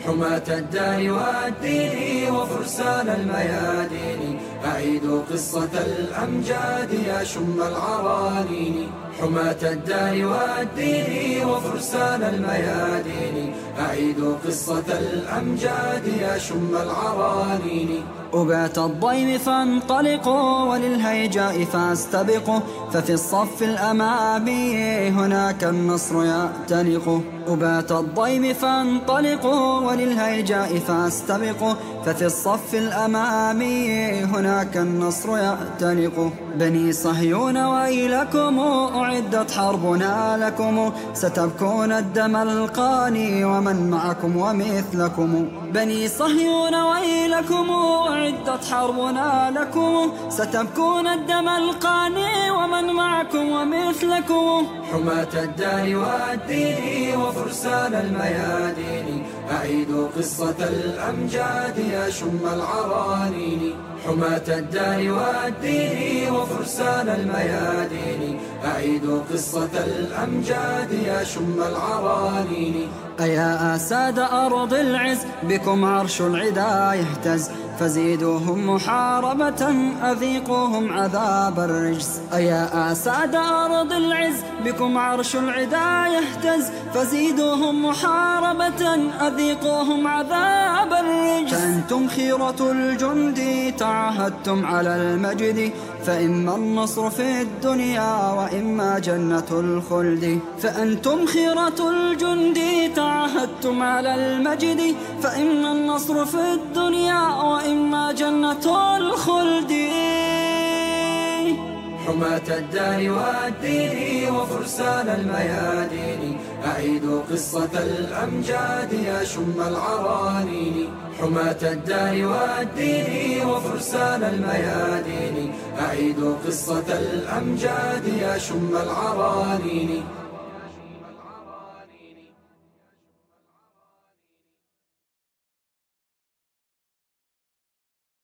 حماة الدار والدين وفرسان الميادين، أعيدوا قصة الأمجاد يا شم العرانين. حماة الدار والدين وفرسان الميادين، أعيدوا قصة الأمجاد يا شم العرانين. أبات الضيم فانطلقوا وللهيجاء فاستبقوا، ففي الصف الأمامي هناك النصر يأتلق. أبات الضيم فانطلقوا وللهيجاء فاستبقوا، ففي الصف الأمامي هناك النصر يأتلق. بني صهيون ويلكم أعدت حربنا لكم، ستبكون الدم القاني ومن معكم ومثلكم. بني صهيون ويلكم أعدت حربنا لكم، ستبكون الدم القاني ومن معكم ومثلكم. حماة الدار والدين وفرسان الميادين، أعيدوا قصة الأمجاد يا شم العرانين. حماة الدار والدين وفرسان الميادين، أعيدوا قصة الأمجاد يا شم العرانين. أيا أساد أرض العز بكم عرش العدا يهتز، فزيدوهم محاربة أذيقوهم عذاب الرجس. أيا أساد أرض العز بكم عرش العدا يهتز، فزيدوهم محاربة أذيقوهم عذاب الرجس. فأنتم خيرة الجند تعاهدتم على المجد، فإما النصر في الدنيا وإما جنة الخلد. فأنتم خيرة الجند تعاهدتم على المجد، فإما النصر في الدنيا وإما جنة الخلد. حماة الدار والدين وفرسان الميادين، أعيدوا قصة الأمجاد يا شم العرانين. حماة الدار والدين وفرسان الميادين، أعيدوا قصة الأمجاد يا شم العرانين.